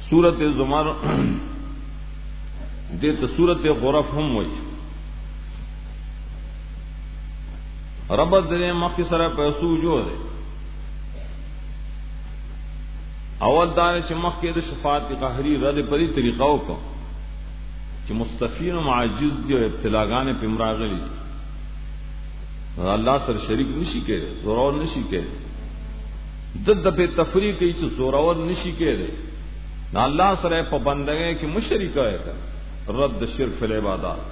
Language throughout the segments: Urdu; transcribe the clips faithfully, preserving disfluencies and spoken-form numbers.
سورت زمر دیت سورت غرف ہم وئی ربط دے مخی سر پیسو جو دے اول دار چ مخ کے شفاعت قہری رد پری طریقہ کو کہ مستفین و معجز دی و ابتلاگان پمراغلی اللہ سر شریک نشی کے رے زورور نشی کے رے دد پہ تفریق کی چ زورور نشی کے رے نہ اللہ سر پابندگے کہ مشرک ہے کر رد شرک فی العبادات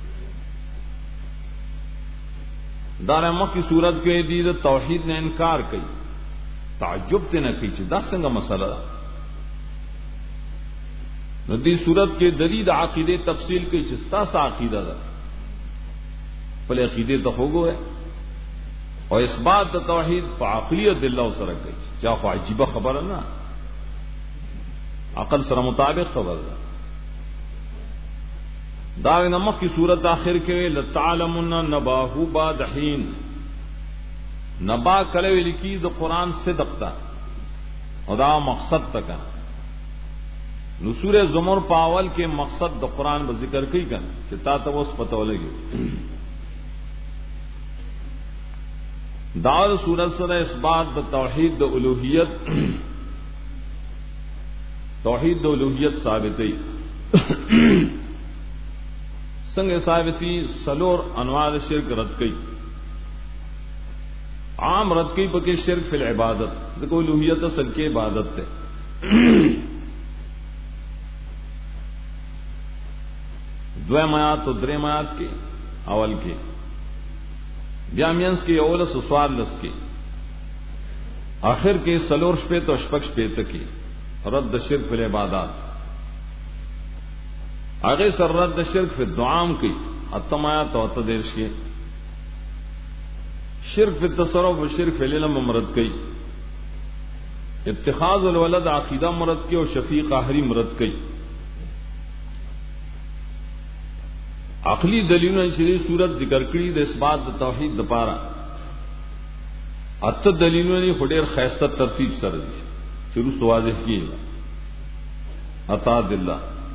دار مخ کی صورت کے دید توحید نے انکار کی تعجب تے نہ کی چ دا سنگ مسئلہ ندی صورت کے دلیل عقیدے تفصیل کی چستا سا عقیدہ دا پلے عقیدے تو ہو گو ہے اور اس بات توحید فعقلیت اللہ سر گئی چاہ خواہ عجیبہ خبر ہے نا عقل سر مطابق خبر ہے داغ نمک کی صورت آخر کے لتعلمن نباہو بعد حین نبا کلے لکی دا قرآن صدق تا اور دا مقصد تکا نصور زمر پاول کے مقصد دا قرآن با ذکر کی کن کہ تا تا وہ اس پتہ لگی دار سورت سر اس بات دا توحید دا الوہیت توحید دا الوہیت ثابتی سنگ ثابتی سلور انواع شرک رد کی عام رد کی پکی شرک فی العبادت دیکھو الوہیت اصل کی عبادت تے دوے میات تو درے میات کی اول کی بیامینس کی اولس سوار لس کی آخر کی سلور شپیت و شپک شپیت کی رد شرک فی العبادات آگے سر رد شرک فی الدعام کی اتم آیات و اتدیرش کی شرک فی التصرف و شرک فی العلم مرد کی اتخاذ الولد عقیدہ مرد کی اور شفیق آخری مرد کی عقلی دلیلوں نے شریف صورت ذکر کری دا اس بات دا توحید دا پارا ات دلیلوں نے خدیر خیستہ ترتیب سر دی شروع سے واضح کی عطا دلہ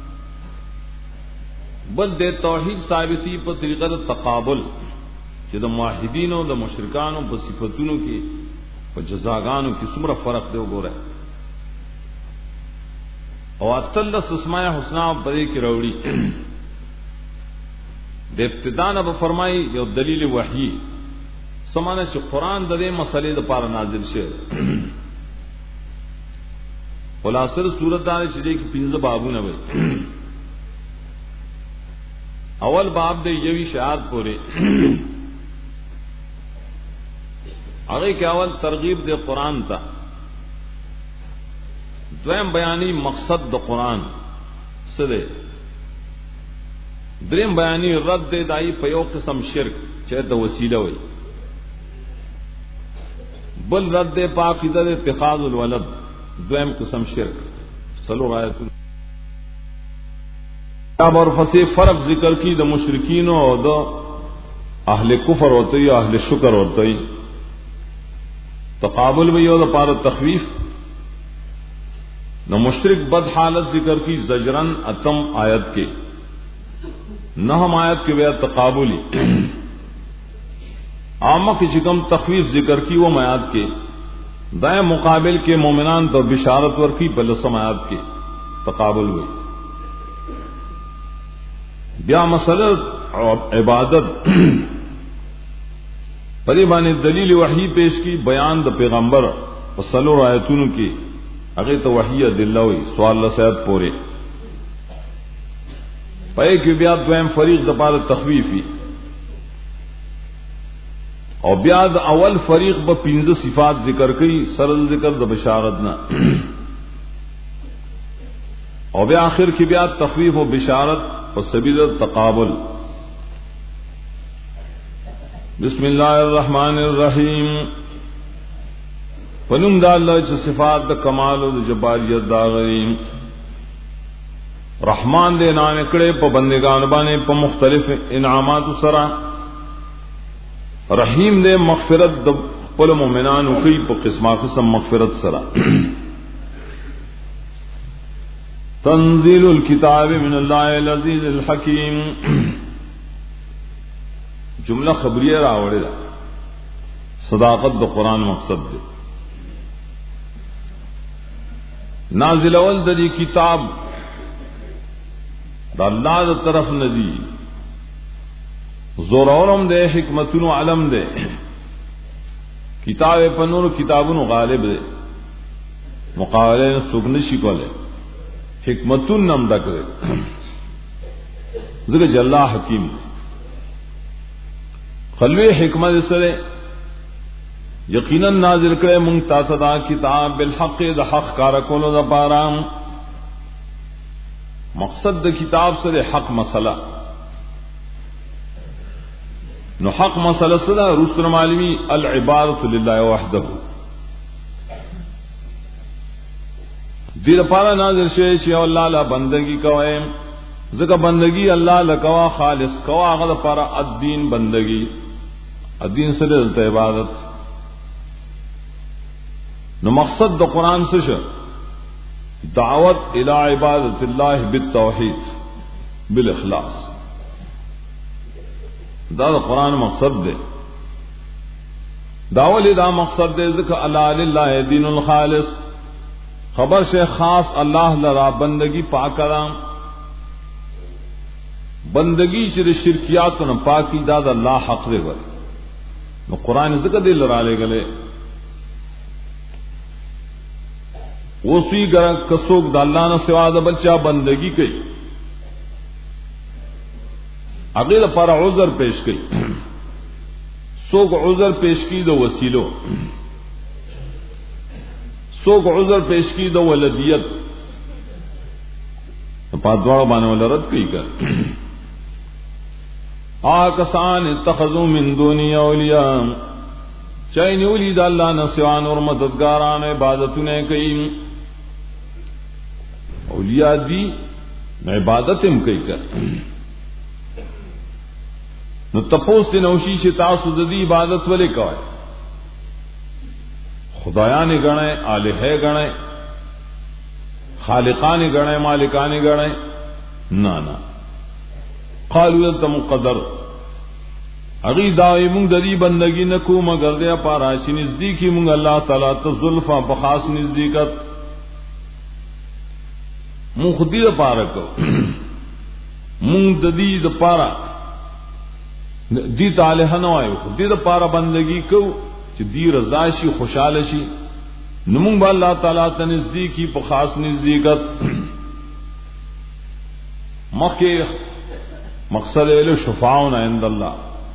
بل دے توحید ثابتی پر طریقہ دا تقابل کہ دا معاہدینوں دا مشرکانوں پر صفتونوں کی پر جزاگانوں کی سمرہ فرق دے گو رہے اور اتلس اسماء حسنہ پدے کی روڑی دے ابتدان اب فرمائی یو دلیل وحی سمانا چھ قرآن دا دے مسئلے دا پارا نازل شیر خلاصر صورت دانے چھ دے کی پینز بابو نوے اول باب دے یوی شہاد پورے آگے کے اول ترغیب دے قرآن تا دویم بیانی مقصد دا قرآن سدے دریم بیانی رد دے دائی پیو قسم شرک چاہے دا وسیلہ ہوئی بل رد دے پاقیدہ دے اتخاذ الولد دویم قسم شرک سلو آیت اب اور فصیح فرق ذکر کی دا مشرکین اور دا اہل کفر ہوتا ہی اہل شکر ہوتا ہی تقابل بھی ہو دا پار تخویف نہ مشرک بد حالت ذکر کی زجرن اتم آیت کے نہ ہم آیت کے بیا تقابلی عامہ کی چکم تخویف ذکر کی وہ میات کے دائیں مقابل کے مومنان تو بشارت ور کی بلسم آیات کے تقابل ہوئی بیا مسئلہ عبادت پریبانی دلیل وحی پیش کی بیان دا پیغمبر وصلو آیتون کی اگے تو وحی دلہ ہوئی سوال لسیت پورے پائے کی بیا دویم فریق دا پار تخویفی اور بیا دا اول فریق با پینز صفات ذکر کی سرل ذکر دا بشارتنا اور بیا آخر کی بیا تخویف و بشارت و سبیل تقابل بسم اللہ الرحمن الرحیم فنم دا اللہ چھ صفات دا کمال و دا جباریت دا غریم رحمان دے نانکڑے پا بندگان بانے پا مختلف انعامات سرا رحیم دے مغفرت دا پل مومنان کی پا قسمہ قسم مغفرت سرا تنزيل الكتاب من الله العزيز الحكيم. جملہ خبریہ راوڑے دا صداقت دا قرآن مقصد دے. نازل اول دا دی کتاب دا اللہ دا طرف ندی زور اورم دے حکمتن و علم دے کتاب پنور کتابن غالب دے مقابلے سگنشی کو لے حکمتن نم ڈک دے ذکر جلہ حکیم دے خلوی حکمت سرے یقیناً نازل کرے منگتا تدا کتاب بالحق دا حق کارکولو دا پارام. مقصد دا کتاب سرے حق مسئلہ نو حق مسئلہ سدا رسل معلومی العبادت للہ وحدہ دیر پارا نازل شوئے چھے اللہ لا بندگی کوئے ذکر بندگی اللہ لکوا خالص کوا غد پارا الدین بندگی الدین سے دلتا عبادت. نو مقصد دا قرآن سش دعوت الى عبادت اللہ بالتوحید بالاخلاص دا, دا قرآن مقصد دے. داولی دا مقصد دے ذکر اللہ للہ دین الخالص خبر سے خاص اللہ لرا بندگی پاکرام بندگی چر شرکیات نہ پاکی داد اللہ حق دے گلے نو قرآن ذکر دے لرا لے گلے وسی گر کسوک دا اللہ نہ سوا دا بچہ بندگی کئی اگل پر عذر پیش کئی سوک عذر پیش کی دو وسیلو سوک عذر پیش کی دو ولدیت پادوار بانے والا رد کئی کر آکسان اتخذوا من دونی اولیاء چاہی نیولی دا اللہ نسوان اور مددگاران عبادتنے کئی اولیاء دی عبادتم کئی کر نو تپوس دی نوشی چی تاسو دی عبادت والے کوئے خدایانی گنے آلہے گنے خالقانی گنے مالکانی گنے نانا قالوا یلتم قدر اگی داوی منگ دری بندگی نکو مگر دیا پاراشی نزدیکی منگ اللہ تعالیٰ تزلفا بخاص نزدیکت منگ خودی دا پارا کو منگ ددی دا پارا دی تالحہ نوائی خودی دا پارا بندگی کو چی دی رضاشی خوشحالشی نمونگ با اللہ تعالیٰ تا نزدیکی پا خاص نزدیکت مخی مقصد ایلو شفاؤن عند اللہ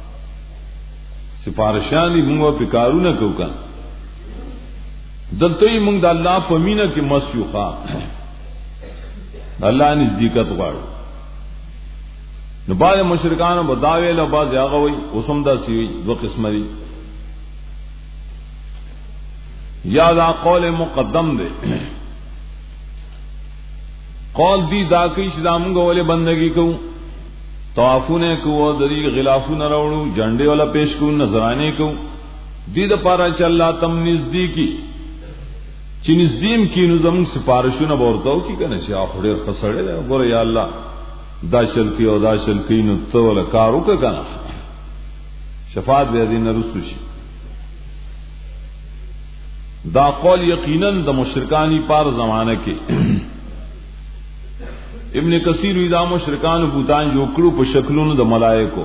سپارشان دی منگو پکارو نہ کو کن دلتوی منگ دا اللہ پمینہ کی مسیو خواہ اللہ نزدیکت غاڑو نو بعض مشرکان بداوی لباز یاغوی اسم دا سیوی دو قسم دی یا دا قول مقدم دے قول دی دا کئی شدا منگو والے بندگی کو طوافونے کو دری غلافون روڑو جنڈے والا پیش کو نظرانے کو دی دا پارا چا اللہ تم نزدیکی چی نزدیم کی نظم سپارشو نہ بورتاو کی کنے چی آخوڑیر خسڑے دے گورے یا اللہ دا شلکی او دا شلکی نتو والا کارو کا کنا شفاعت بے دین رسو چی دا قول یقیناً دا مشرکانی پار زمانہ کے ابن کثیر وی دا مشرکان بوتان جو کرو پا شکلون دا ملائکو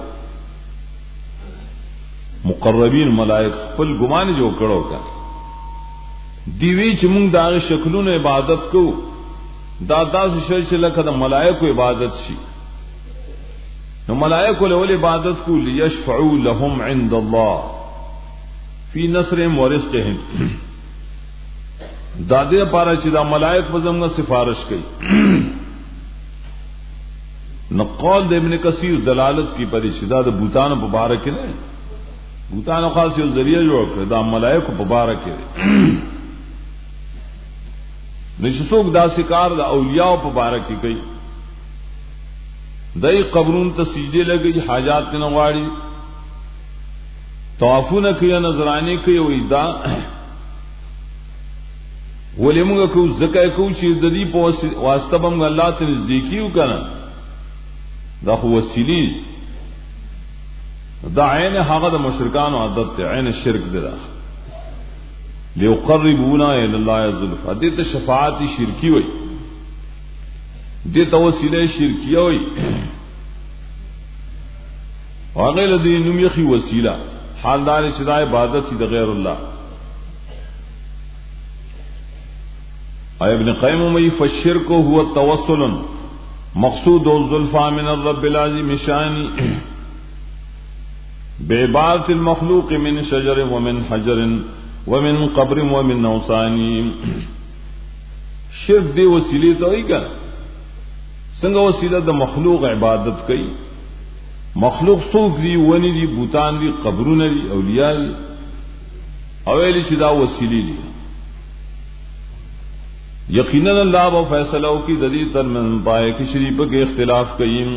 مقربین ملائک خپل گمان جو کرو کا دیوی چی منگ دا شکلون عبادت کو دا دا سے شرچ لکھا دا ملائکو عبادت شی نو ملائکو لول عبادت کو لیشفعو لهم عند اللہ فی نصرهم ورزقهم دا دے پارا چی دا ملائک بزمگا سفارش کئی نقول دے ابن کثیر دلالت کی پری شدہ دا بوتان مبارک نے بوتان خاصی ذریعہ جو کرے دا ملائک مبارک ہے نشسوک دا سکار دا اولیاء مبارک کی گئی دای قبرون تا سجدے لگئی حاجات کے نواڑی طوافو نہ کیا نظرانے کی وہی دا ولی مونږ کو زکه کو چې د دې په واسطه بم الله ته نزدیکی وکړه دا خو وسیلی دا عین هغه د مشرکانو عادت ته عین شرک دی دا ليقربونا الى الله زلفا دې ته شفاعت شرکی وای دې ته وسیله شرکیه وای هغه له دې نوم یې وسیله حال دار چې د عبادت د غیر الله. ابن قیم میں فالشرک هو التوسل مقصود الزلفى من الرب العظیم شان بعبادة المخلوق من شجر ومن حجر ومن قبر ومن اوثان. شرک دی وسیلے تو ہی کر سنگ وسیلہ د مخلوق عبادت کئی مخلوق سوک دی ونی دی بوتان دی قبرون دی اولیاء دی اویلی چدا وسیلی دی. یقیناً اللہ و فیصلہ کی ددی تر من پائے کہ شریف کے اختلاف کئیم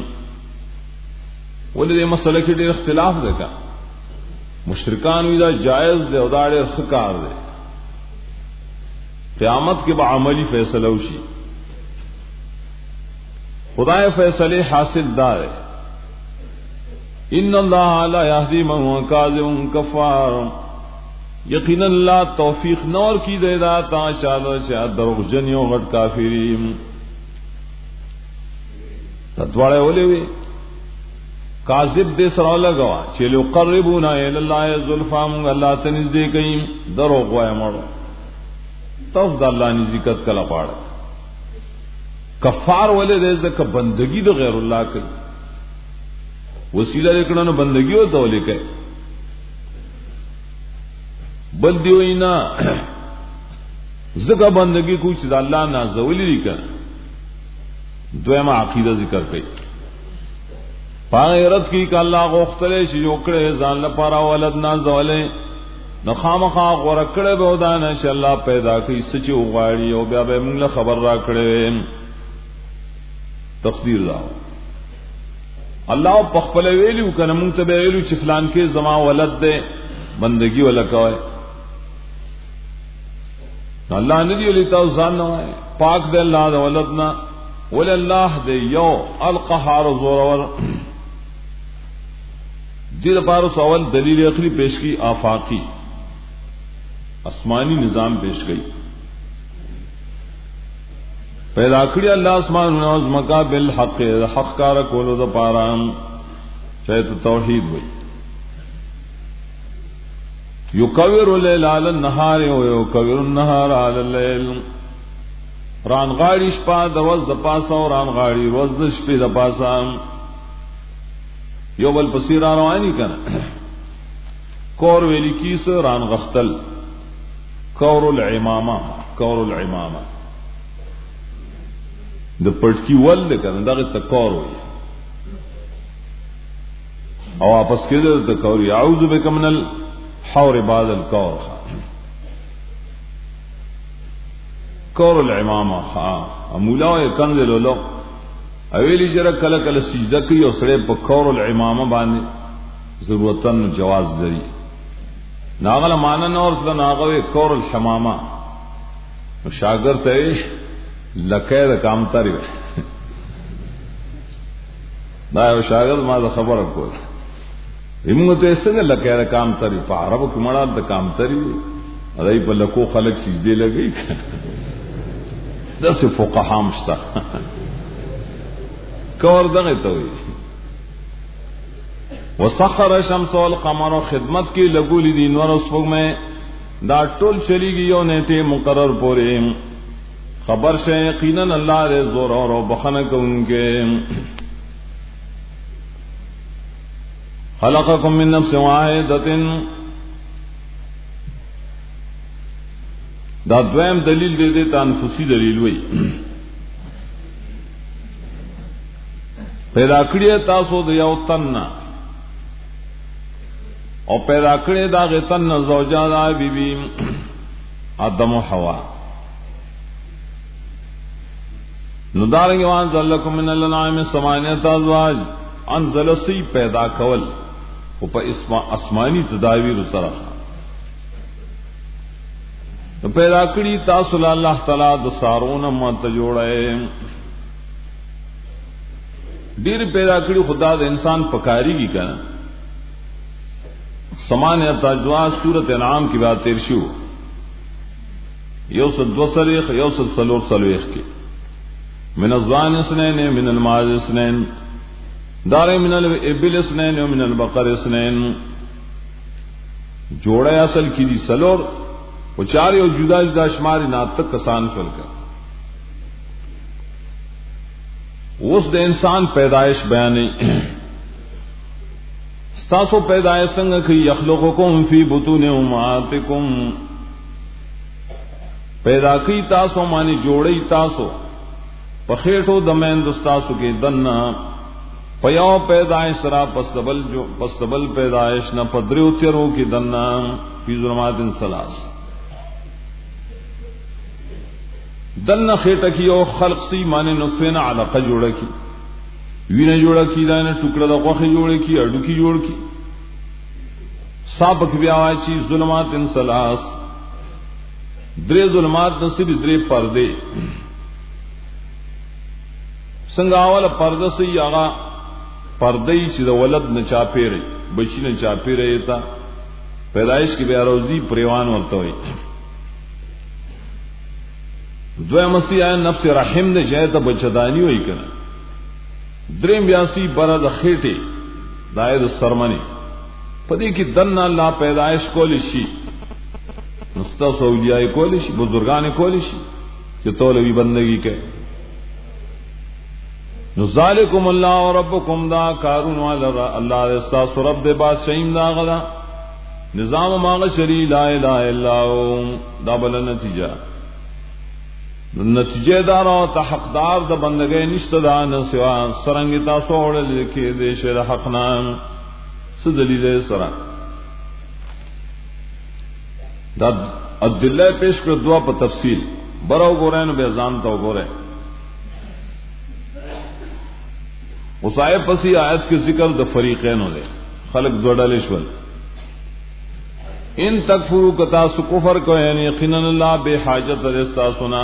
ولی مسئلہ کی دیر اختلاف دیکھا مشرکان ویدہ جائز دے اداڑے خکار دے قیامت کے بعملی فیصلہ وشی خدا فیصلے حاصل دار ان اللہ لا یہدی من هو کاذب کفار. یقینا اللہ توفیق نور کی دے دا تا چالو چا دروغ جنیو غٹ کافرین تدواڑے اولے ہوئے کاذب دے سرا لگوا چلو قربونا الی اللہ زلفا من اللہ تنزدے کئیم دروغ وائے مڑو توف دا اللہ نزدیکت کلا پاڑا کفار ولے دے دک بندگی دے غیر اللہ کئی وسیلہ لکڑا بندگی ہو تو لے کئی بلدی ہوئی نا زکا بندگی کچھ دا اللہ نا زولی لکا دویمہ عقیدہ ذکر کئی پاغیرت کی کہ اللہ غوختلے چی جوکڑے زان لپارا ولد نا زولے نخام خواہ غورکڑے بہدانا چی اللہ پیدا کی سچی اغاڑی او بیا بے منگل خبر را کڑے تقدیر داو اللہ پخپلے ویلیو کنا منتبہ ویلیو چی فلان کے زمان ولد دے بندگی والا کوئے اللہ ندی علی توزان نوائے پاک دے اللہ دے ولدنا ولی اللہ دے یو القہار زورور دید پارس اول دلیل اخری پیش کی آفاقی آسمانی نظام پیش گئی پیدا کری اللہ آسمان نوز مکا بالحق حق کارا کولو دا پارام چاہے تو توحید ہوئی یکور اللیل علی النہار و یکور النہار علی اللیل ران غاڑی شپا دروز دپاسا و ران غاڑی روز دشپی دپاسا یو بل پسیر آروانی کنا کور ویلی کیس ران غختل کور العمامہ کور العمامہ دا پٹکی ول کنا دا غیت کور ہوئی او آپس کے دے دا کوری اعوذ بکا من ال حور بعد الکور خان کور العمامہ خان مولا کنز لولو اویلی جرا کل کل سجدہ کی اور سڑے پا کور العمامہ باندے ضرورتاً جواز دری ناغل مانا نور سا ناغوے کور الحمامہ شاگر تے لکے دا کام تاری دا شاگر ما دا خبر کوئی امو تو ایسے نے لکے دا کام تری پا عربو کی مڑا دا کام تری ادائی پا لکو خلق سجدے لگئی دا سے فقہام شتا کور دغی توی وسخر الشمس والقمر خدمت کی لگولی دی نور اسفق میں دا ٹول چلی گی یو نیٹے مقرر پورے خبر سے یقیناً اللہ دے زور اور بخنک ان کے خلقکم من نفس واحدۃ دا دویم دلیل دے دے تنفسی دلیل ہوئی پیدا کړی تاسو د یو تن او پیدا کړی دا غ تن زوجا دا بی بی آدم و حوا نو دارنګ وان ذلکم من الانعام ثمانیه ازواج انزل سی پیدا کول او په اسما اسمانی تداویر سره پیدا کړی تاسو له الله تعالی د سارونه مت جوړه ډیر پیدا کړی خدا د انسان پکاری کی کنه سمانیت اجواز سورۃ انعام کی بات تیر شو یوسد دو سلیخ یوسد سلور سلویخ کی من الزوان اسنین من الماز اسنین دار من الابل اسنین ومن البقر اسنین جوڑے اصل کی دی سلور و چاری اور جدا جدا شماری نات تک کسان فل کر اس دے انسان پیدائش بیانی ستاسو پیدائش سنگ کی یخلقکم فی بطون امہاتکم پیدا کی تاسو مانی جوڑی تاسو پخیٹو دمین دستاسو کی دننا پیاو پیدائش را پستبل جو پستبل پیدائش نہ پدریو تیرو کی دننا فی ظلمات سلاس دننا خیٹا کی او خلق سی مانی نطفینا علقہ جوڑا کی وینا جوڑا کی دائنا ٹکڑا دا قوخی جوڑا کی اڈو کی جوڑ کی سابق بیاوائی چیز ظلمات سلاس درے ظلمات نصیب درے پردے سنگاوال پردہ سی آغا پردئی چی دا ولد نچا پیرے بچی نچا پیرے تا پیدائش کی بیا روزی پریوان ورتا ہوئی دوے مسیح آئے نفس رحم دے جائے تا بچدانی ہوئی کنا درم بیاسی برد خیٹے دائے دا سرمنی پدی کی دن اللہ پیدائش کولیشی نستا سولیائی کولیشی بزرگان کولیشی کہ طولوی بندگی کے ذالکم اللہ ربکم دا کارون والا اللہ رستا سرب دے بات شہیم دا غدا نظام ماغ شری لا الہ الا دا بلا نتیجہ نتیجہ دارا تا حقدار دا بندگے نشت دا نسوا سرنگی تا سوڑ لکھے دے شیر حقنا سدلیل سرنگ دا عدلہ پیش کر دعا پا تفصیل براو گو رہے نو بیزان تاو گو رہے اس آئے پسی آیت کے ذکر دا فریقین ہو دے خلق دو ڈالشول ان تکفرو کتا سو کفر کو یعنی یقیناً اللہ بے حاجت رستا سنا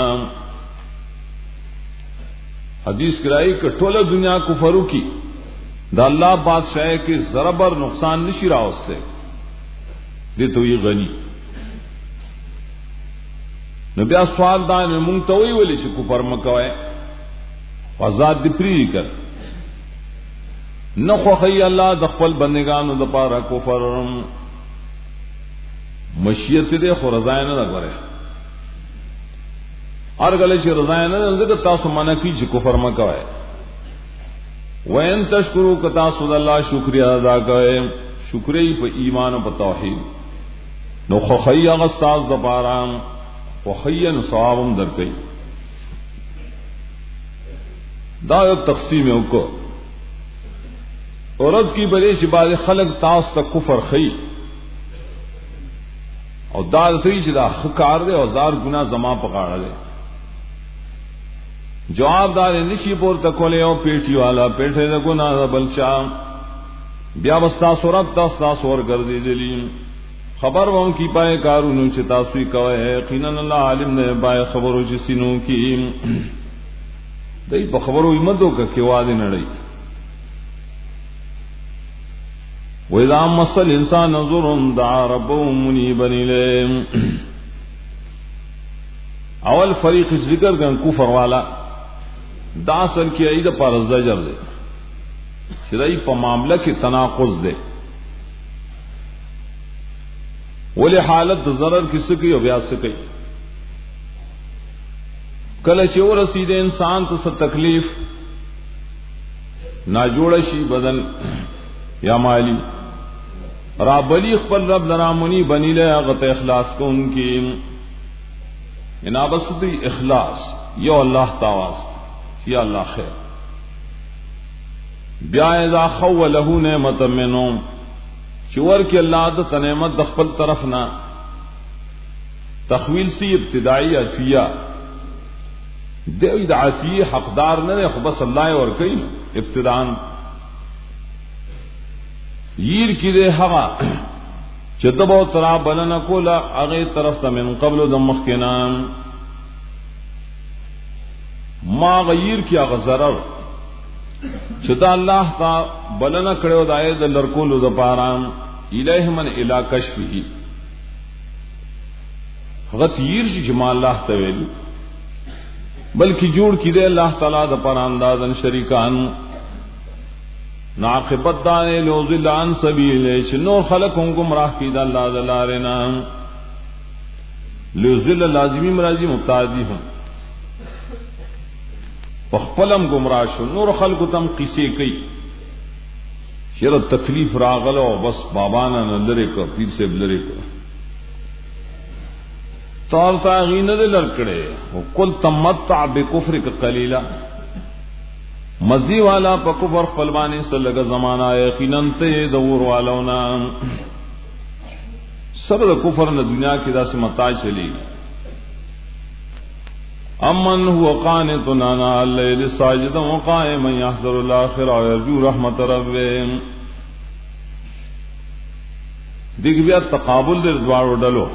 حدیث کرائی کہ ٹولہ دنیا کفرو کی دا اللہ بادشاہ کے ضربر نقصان نشی رہا اس سے دے تو یہ غنی نبی سوال دان منگتوئی ولی چھ کفر مکوئے وزاد دی پری کر نخوخی اللہ دخل بندگانو دپارا کفر مشیت دے خو رضائن نہ کرے اور گلے چھ رضائن نہ ذکر تاسو منع کی چھ کفر مکوئے وین تشکرو کتاسو اللہ شکریہ ادا کرے شکری پہ ایمان و پہ توحید نو خوخی اغستاز دپارا وخین ثوابم در کئی دا تقسیم کو عورت کی بڑے شباد خلق تاس تک کفر خی اور دار سی چدا خکار دے اور زار گنا زما پکاڑا دے جواب دار نشی پور تکولے او پیٹی والا پیٹے دے گنا بلچا بیا بستا سورت تاستا سور گردی دلی خبر ووں کی پائے کارونو چتا سوی کوئے یقیناً اللہ عالم نے بائے خبرو جسینو کی دئی پا خبرو ایمدو کا کیوادی نڑی وَإِذَا مَسَّ الْإِنسَانَ ضُرٌّ دَعَا رَبَّهُ مُنِيبًا إِلَيْهِ اول فریق ذکر کن کفر والا دا اصل کی عید پر زجر دے شرعی پا معاملہ کی تناقض دے ولی حالت ضرر کی سکی و بیاس سکی کل چیو رسید انسان تو سا تکلیف ناجوڑشی بدن یا مالی رابلی اخبر رب لرامنی بنی لے اغت اخلاص کو ان کی انابستی اخلاص یا اللہ تاواز یا اللہ خیر بیا اذا خو لہو نعمت منوم چور کی اللہ عدت نعمت دخپل طرف نہ تخویل سی ابتدائی عطیہ دے عطیہ حقدار نہ دے بس اللہ اور کئی ابتدان ییر کی دے ہوا چتبو ترا بلنا کولا اغه طرف ته من قبل دمخ کے نام ما غیر کیا غزرر چتا اللہ تا بلنا کړو دای د لرکولو د پارام الیہ من الی کشفه غتیر شي جما الله تعالی بلکہ جوړ کی دے اللہ تعالی د پر اندازن شریکان ناقبت دان لوذل عن سبیل شنو خلقهم گمراہ کی د اللہ دلارنا لوذل لازمی مرادی مبتدی ہوں پخپلم گمراہ شو نور خلق تم قصے کئی شر تکلیف راغلو بس بابانا نلرے کو پیر سے بلرے کو طور تاغین دے لڑکڑے کل تمتع بکفر کا قلیلہ مزی والا پا کفر خپلوانی سے لگا زمانہ یقیناً تے دور والونا سب دا کفر نہ دنیا کی دا سے متاع چلی امن هو قانت آناء اللیل ساجدا وقائما یحذر الاخرہ ویرجو رحمت ربه دیکھ بیا تقابل در دوارو ڈلو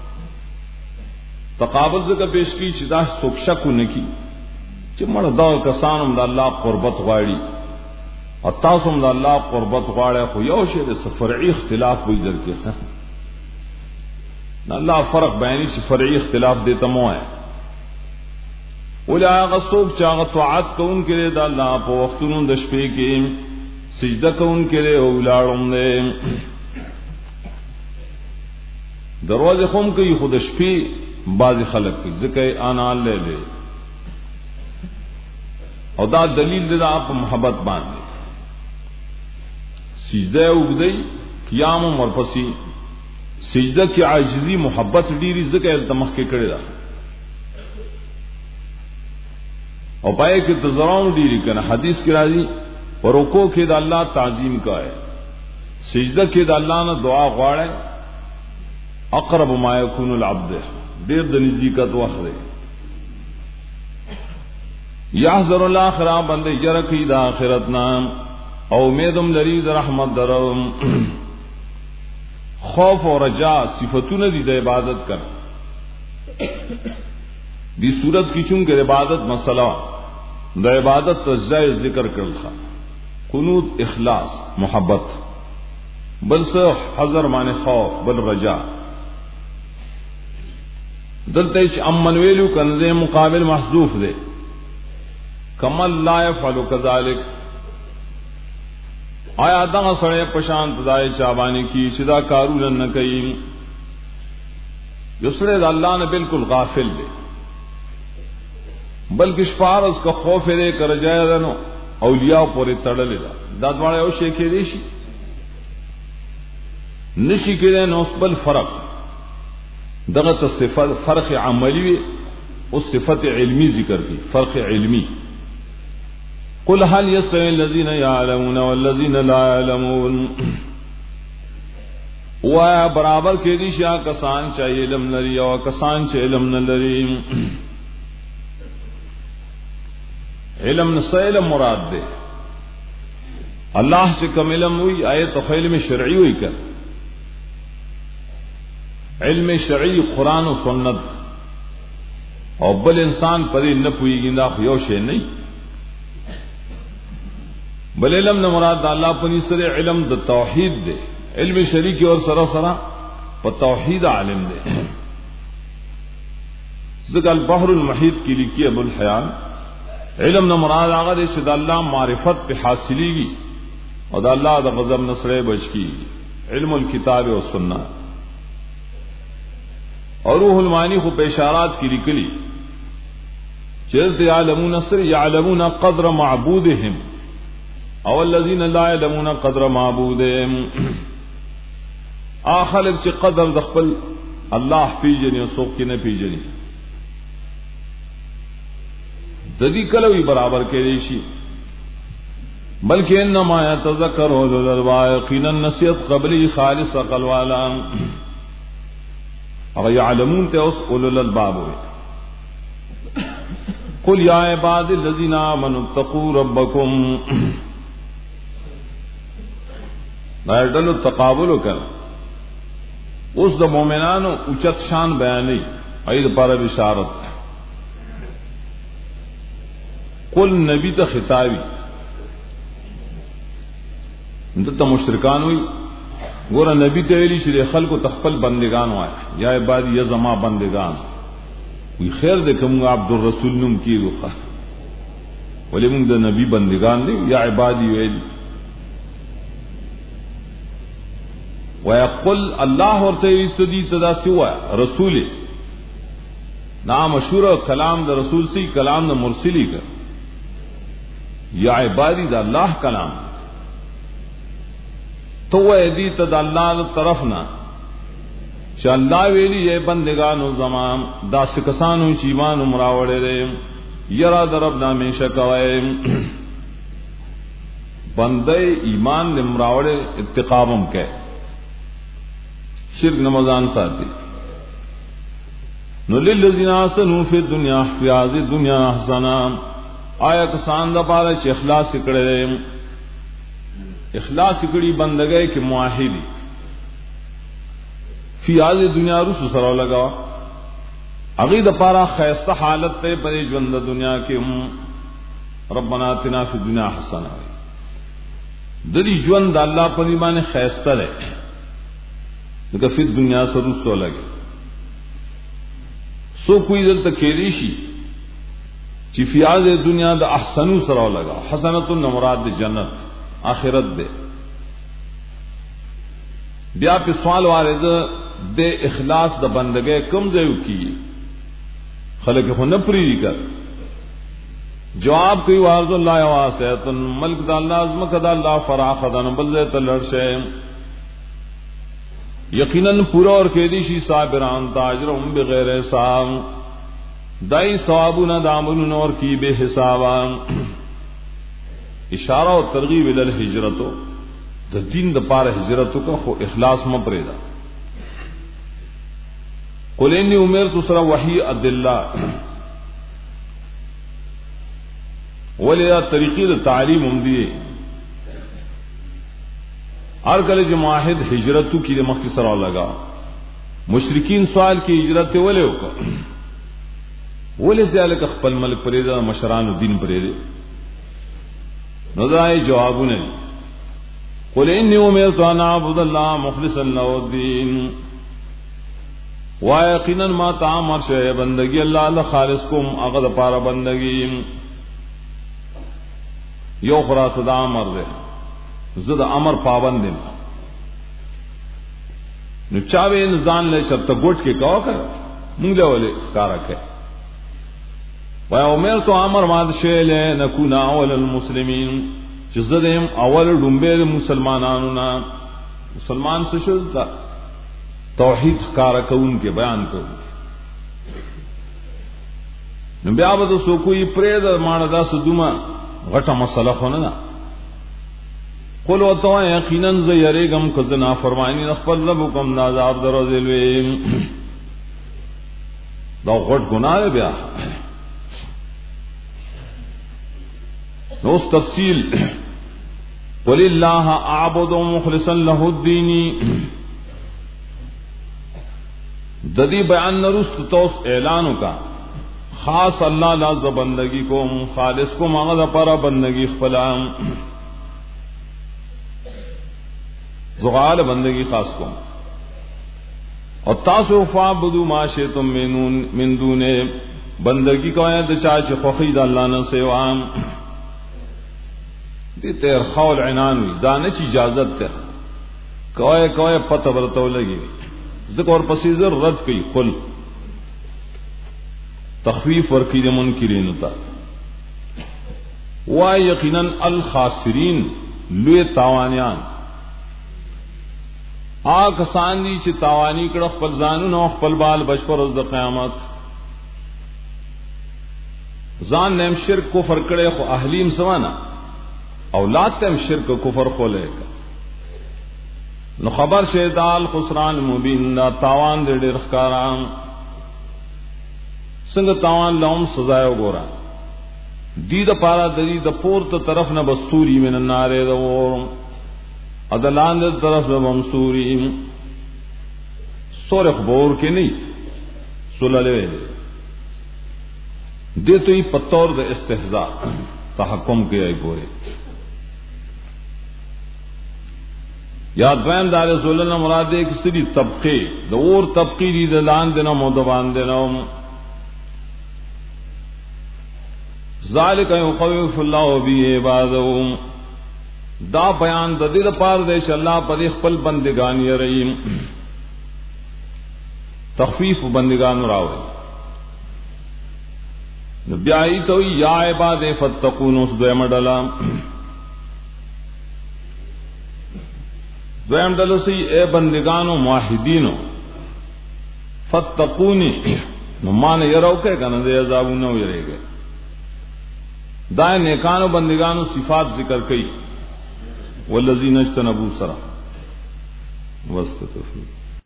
تقابل سے کا پیش کی چدا سوک شکو نکی چی مڑ دا کسانم دا اللہ قربت غاڑی اتاسم دا اللہ قربت غاڑی خو یو شیر فرعی اختلاف ہوئی در کے اللہ فرق بیانی چی فرعی اختلاف دیتا مو ہے اولی آغا سوک چاگا طاعت کون کرے دا اللہ پا وقتنون دشپے کے سجدہ کون کرے اولاڑم دے دروازے خم کئی خودش پی بعض خلق کی ذکر آنا لے لے اور دا دلیل دے دا آپ محبت باندھے سجدہ اگدئی قیام و مرپسی سجدہ کی عاجزی محبت ڈیری ذکر التمخ کے کڑے دا اور پائے کہ تذراؤں ڈیری کنا حدیث کی راضی اور رکو کے دا اللہ تعظیم کا ہے سجدہ کے دا اللہ نے دعا غواڑے اقرب ما یکون العبد دیر دنیزی کا تو اخرے یحذر الاخرہ بندے جرکی دا آخرتنا او امیدم لرید رحمت درم خوف و رجا صفتون دی دا عبادت کر دی صورت کی چونکہ عبادت مسئلہ دا عبادت تجزائے ذکر کرلخا قنوت اخلاص محبت بل سے حذر مانے خوف بل رجا دلتے امن ویلو کندے مقابل محذوف دے کمل لا يفعل كذلك آیا دغه سڑے پشانت دای چابانی کی صدا کارون نہ کئی یسڑے اللہ نے بالکل غافل دے بلکہ شفارس کا خوف دے کر جائے نو اولیاء پورے تڑلے دا دادواڑے او شیخے دیشی نشی کے نو بل فرق دغت صفت فرق عملی اس صفت علمی ذکر کی فرق علمی قل هل يستوي الذين يعلمون والذين لا يعلمون و برابر کے دی شاہ کسان چاہیے علم نری اور کسان چاہیے علم نری علم نہ علم مراد دے اللہ سے کم علم ہوئی آئے تو علم شرعی ہوئی کر علم شرعی قرآن و سنت اور بل انسان پری نہ پوئی گندا خیوشے نہیں بل علم نہ مراد اللہ پنی سر علم د توحید دے علم شریک اور سرا سرا و توحید عالم دے ذکر البحر المحیط کی لکھی ابو الحیان علم نہ مراد آغا دے شد اللہ معرفت پہ حاصلی گی اور دا اللہ دا غضب نصر بچ کی علم الکتاب و سنت اور روح المعانی کو پیشارات کی نکلی چیز یعلمون نصر یعلمون قدر معبودہم او الذین لا یعلمون قدر معبودہم آخر چی قدر دخل اللہ پی جنی سوک کی نہ پی جنی ددی کلوی برابر کے ریشی بلکہ انما یتذکر اولو الالباب یقینا نصیحت قبلی خالص عقل والا اگر یعلمون تے اس اولو الالباب ہوئے قل یا عباد الذین آمنوا اتقوا ربکم ڈلو تقابل کر اس د مومنانو اوچت شان بیانی اید پر بشارت قل نبی ته خطابی دته مشرکان وی ګوره نبی ته ویلی چې خلکو تخپل بندگان وای یا عبادی یا زما بندگان وی خیر دې کوم عبد الرسول نوم کیږي ولی موږ د نبی بندگان دی یا عبادی ویلی ويقول الله ورته تدي تدا سوا رسول نا مشهور کلام د رسول سی کلام د مرسلی کا یا عبادی دا اللہ کلام تو وہ دی تد اللہ طرفنا چ اللہ ویلی یہ بندگانو زمان دا سکسانو چیمان مراوڑے رے یرا دربنا میں شکوائے بندے ایمان نے مراوڑے اتقابم کے شرک نمازان ساتھی نو للذین آسنوا فی الدنیا فی هذه الدنیا حسنا آیا کسان دا پارا چھ اخلاص کڑے اخلاص کڑی بندگے کے معاہدی فی هذه الدنیا رسو سرو لگا اغید پارا خیستہ حالت تے پری جوند دنیا کے ربنا آتنا فی الدنیا حسنا دلی جوند اللہ پری مانے خیستہ لے لیکن فی الدنیا سے رسو لگے سو کوئی دل تکیریشی چی فیاض دنیا دا احسنو سراو لگا حسنت النمراد دے جنت آخرت دے بیا پی سوال وارد دے اخلاص دا بندگے کم دیو کی خلق خو نپری کر جواب کوئی وارد اللہ واسعتن ملک دا اللہ عظمک دا اللہ فراخ دا نبلے تلرشے یقیناً پورا اور قیدیشی صابران تاجرهم بغیر حساب دائی ثوابنا دامن اور کی بے حسابا اشارہ و ترغیب الی الہجرتو دا دین دا پار ہجرتو کا خو اخلاص مپریدا قل انی امرت سرا وحی عدلہ ولیدہ طریقی دا تعلیم امدیے ہر کل جو معاہد ہجرتو کی مختصر سراو لگا مشرکین سوال کی ہجرت ولے ہوگا ولے سے الگ خپل ملک پریدا مشران الدین پریدے نظائے جواب نے قل انی امرت ان اعبد اللہ مخلصا له الدین وا یقینا ما تعمر شے بندگی اللہ اللہ خالص کم اغد پارا بندگی یو خرا صدا امر دے زد امر پابند دے نو چاوے انسان لے شرط گوٹ کے کہو کر منگلے والے کارا کہ وَأُمِرْتُ عَمَرْ مَادْ شَيْلَ نَكُونَ أَوَّلَ الْمُسْلِمِينَ جزدہم اول ڈنبے مسلمانانونا مسلمان سے شدتا توحید کارا کون کے بیان کرو نبی آبادو سو کوئی پرید ماندہ سدوما غٹا مسئلہ خونا قل و تو یقیناً زیریگم کزنا فرمائنی نخبر ربکم نازاب درازلویم دا غٹ گناہ ہے بیا نو اس تفصیل قل اللہ اعبد مخلصا له الدین ددی بیان نرست توس اعلانوں کا خاص اللہ لاز بندگی کو خالص کو مغد پارا بندگی خپلام زغال بندگی خاص کو اور تاسو فعبدوا ما شئتم من دون بندگی کو آیت چاچ خوخید اللہ نہ سیوام دی تیر خول عنانوی دانے چی اجازت تے کوئے کوئے پتہ برتو لگی ذکر اور پسیزر رد کی قل تخفیف ورکی دی منکرین تا وائی یقیناً الخاسرین لوی تاوانیان آکسان دی چی تاوانی کڑخ پل زانون اوخ پل بال بچ پر از قیامت زان نیم شرک کفر کڑے خو اہلیم سوانا اولاد تم شرک کفر کھولے گا نو خبر شیدال خسران مبین دا تاوان دے ڈیر خکاران سنگ تاوان لهم سزایو گورا دی دا پارا دی دا پورت طرف نہ بستوری من النارے دا وور ادلان دا طرف نہ بمسوری سور اخبور کے نہیں سللے دے تو ہی پتور د استحزاء تحکم کے آئی گورے یا دویم دار سولنا مراد ایک سری طبقے دور طبقی دی دلان دینا مدبان دینا ذالک یخوف اللہ بی عبادہم دا بیان دا دل پار دیش اللہ پر اخپل بندگان یرئیم تخفیف بندگان راوے بیائی تو یا عباد فتقون اس دویم ڈلا دویم ڈلا سی اے بندگانو معاہدینو فتقونی نمان یرو کے کنا دے عذابو نو یرے گئے دائیں نیکانو بندگانو صفات ذکر کئی والذین اجتنبوا سرا وسط تفریق